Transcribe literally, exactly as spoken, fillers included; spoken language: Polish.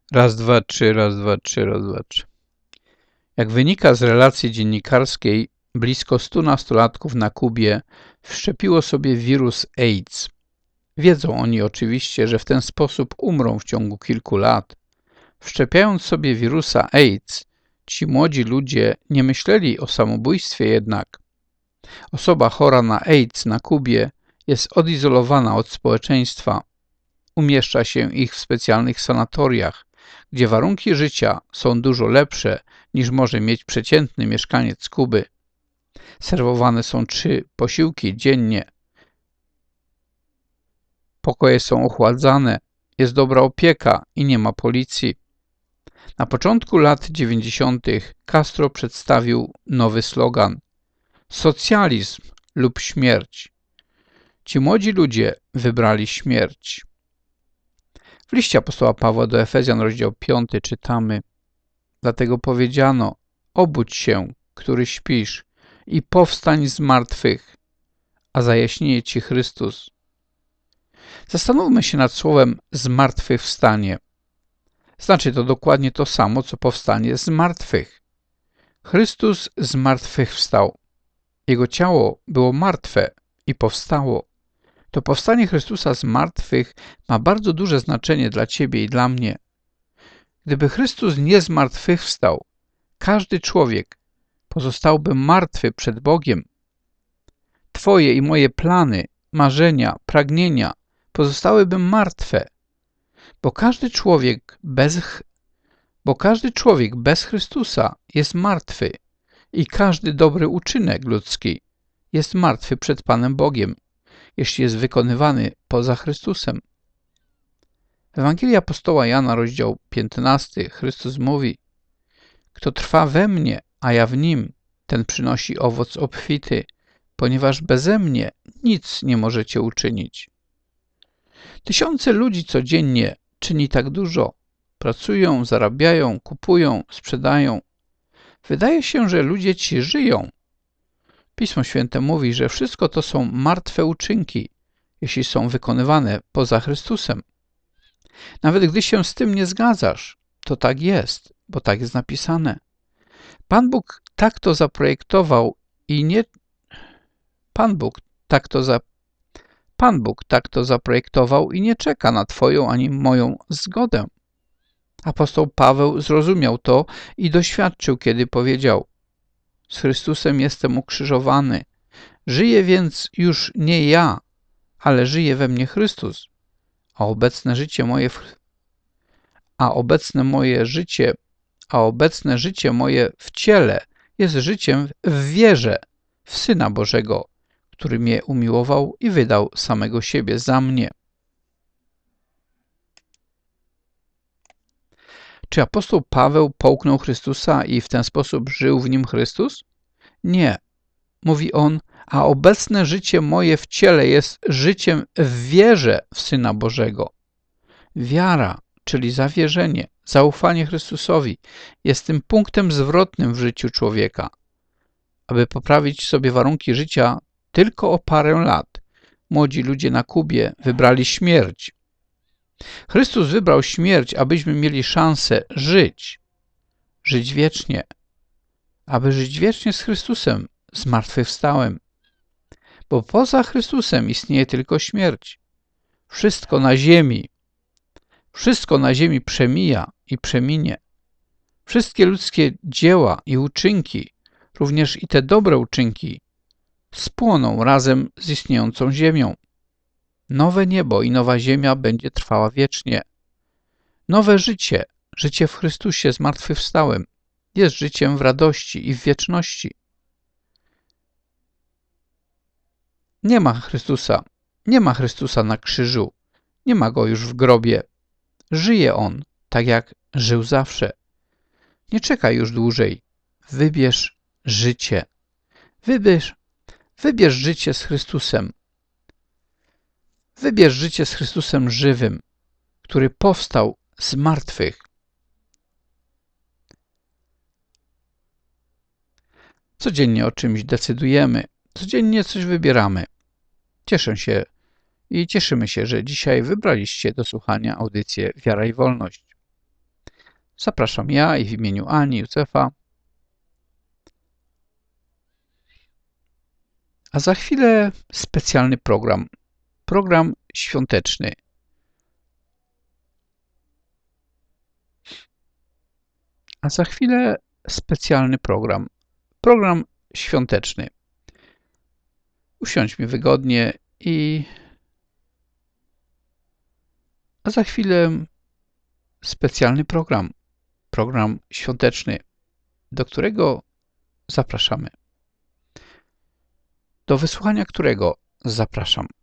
Raz, dwa, trzy, raz, dwa, trzy, raz, dwa, trzy. Jak wynika z relacji dziennikarskiej, blisko stu nastolatków na Kubie wszczepiło sobie wirus AIDS. Wiedzą oni oczywiście, że w ten sposób umrą w ciągu kilku lat. Wszczepiając sobie wirusa AIDS, ci młodzi ludzie nie myśleli o samobójstwie jednak. Osoba chora na AIDS na Kubie jest odizolowana od społeczeństwa. Umieszcza się ich w specjalnych sanatoriach, gdzie warunki życia są dużo lepsze niż może mieć przeciętny mieszkaniec Kuby. Serwowane są trzy posiłki dziennie. Pokoje są ochładzane, jest dobra opieka i nie ma policji. Na początku lat dziewięćdziesiątych Castro przedstawił nowy slogan: socjalizm lub śmierć. Ci młodzi ludzie wybrali śmierć. W liście apostoła Pawła do Efezjan, rozdział piąty, czytamy: dlatego powiedziano, obudź się, który śpisz, i powstań z martwych, a zajaśnieje ci Chrystus. Zastanówmy się nad słowem zmartwychwstanie. Znaczy to dokładnie to samo, co powstanie z martwych. Chrystus zmartwychwstał. Jego ciało było martwe i powstało. To powstanie Chrystusa z martwych ma bardzo duże znaczenie dla ciebie i dla mnie. Gdyby Chrystus nie zmartwychwstał, każdy człowiek pozostałby martwy przed Bogiem. Twoje i moje plany, marzenia, pragnienia pozostałyby martwe, bo każdy człowiek bez, bo każdy człowiek bez Chrystusa jest martwy i każdy dobry uczynek ludzki jest martwy przed Panem Bogiem, jeśli jest wykonywany poza Chrystusem. W Ewangelii apostoła Jana, rozdział piętnasty, Chrystus mówi: kto trwa we mnie, a ja w nim, ten przynosi owoc obfity, ponieważ beze mnie nic nie możecie uczynić. Tysiące ludzi codziennie czyni tak dużo. Pracują, zarabiają, kupują, sprzedają. Wydaje się, że ludzie ci żyją. Pismo Święte mówi, że wszystko to są martwe uczynki, jeśli są wykonywane poza Chrystusem. Nawet gdy się z tym nie zgadzasz, to tak jest, bo tak jest napisane. Pan Bóg tak to zaprojektował i nie... Pan Bóg tak to za... Pan Bóg tak to zaprojektował i nie czeka na twoją ani moją zgodę. Apostoł Paweł zrozumiał to i doświadczył, kiedy powiedział: z Chrystusem jestem ukrzyżowany. Żyję więc już nie ja, ale żyje we mnie Chrystus. A obecne życie moje w... a obecne moje życie, a obecne życie moje w ciele jest życiem w wierze w Syna Bożego, który mnie umiłował i wydał samego siebie za mnie. Czy apostoł Paweł połknął Chrystusa i w ten sposób żył w nim Chrystus? Nie. Mówi on, a obecne życie moje w ciele jest życiem w wierze w Syna Bożego. Wiara, czyli zawierzenie, zaufanie Chrystusowi jest tym punktem zwrotnym w życiu człowieka. Aby poprawić sobie warunki życia tylko o parę lat, młodzi ludzie na Kubie wybrali śmierć. Chrystus wybrał śmierć, abyśmy mieli szansę żyć, żyć wiecznie, aby żyć wiecznie z Chrystusem, zmartwychwstałym. Bo poza Chrystusem istnieje tylko śmierć. Wszystko na ziemi, wszystko na ziemi przemija i przeminie. Wszystkie ludzkie dzieła i uczynki, również i te dobre uczynki, spłoną razem z istniejącą ziemią. Nowe niebo i nowa ziemia będzie trwała wiecznie. Nowe życie, życie w Chrystusie zmartwychwstałym, jest życiem w radości i w wieczności. Nie ma Chrystusa, nie ma Chrystusa na krzyżu, nie ma Go już w grobie. Żyje On, tak jak żył zawsze. Nie czekaj już dłużej. Wybierz życie. Wybierz, wybierz życie z Chrystusem. Wybierz życie z Chrystusem żywym, który powstał z martwych. Codziennie o czymś decydujemy, codziennie coś wybieramy. Cieszę się i cieszymy się, że dzisiaj wybraliście do słuchania audycję Wiara i Wolność. Zapraszam ja i w imieniu Ani, Józefa. A za chwilę specjalny program. Program świąteczny. A za chwilę specjalny program. Program świąteczny. Usiądźmy wygodnie i... A za chwilę specjalny program. Program świąteczny, do którego zapraszamy. Do wysłuchania którego zapraszam.